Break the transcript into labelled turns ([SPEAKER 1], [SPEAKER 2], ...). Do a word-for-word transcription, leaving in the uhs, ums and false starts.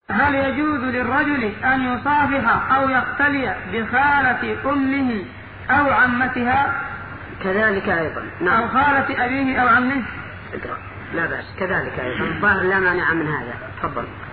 [SPEAKER 1] هل يجوز للرجل أن يصافح أو يختلي بخالة أمه أو عمتها؟
[SPEAKER 2] كذلك أيضا.
[SPEAKER 1] نعم. أو خالة أبيه أو عمه؟
[SPEAKER 2] لا بأس كذلك أيضا. الظاهر لا مانع من هذا. تفضل.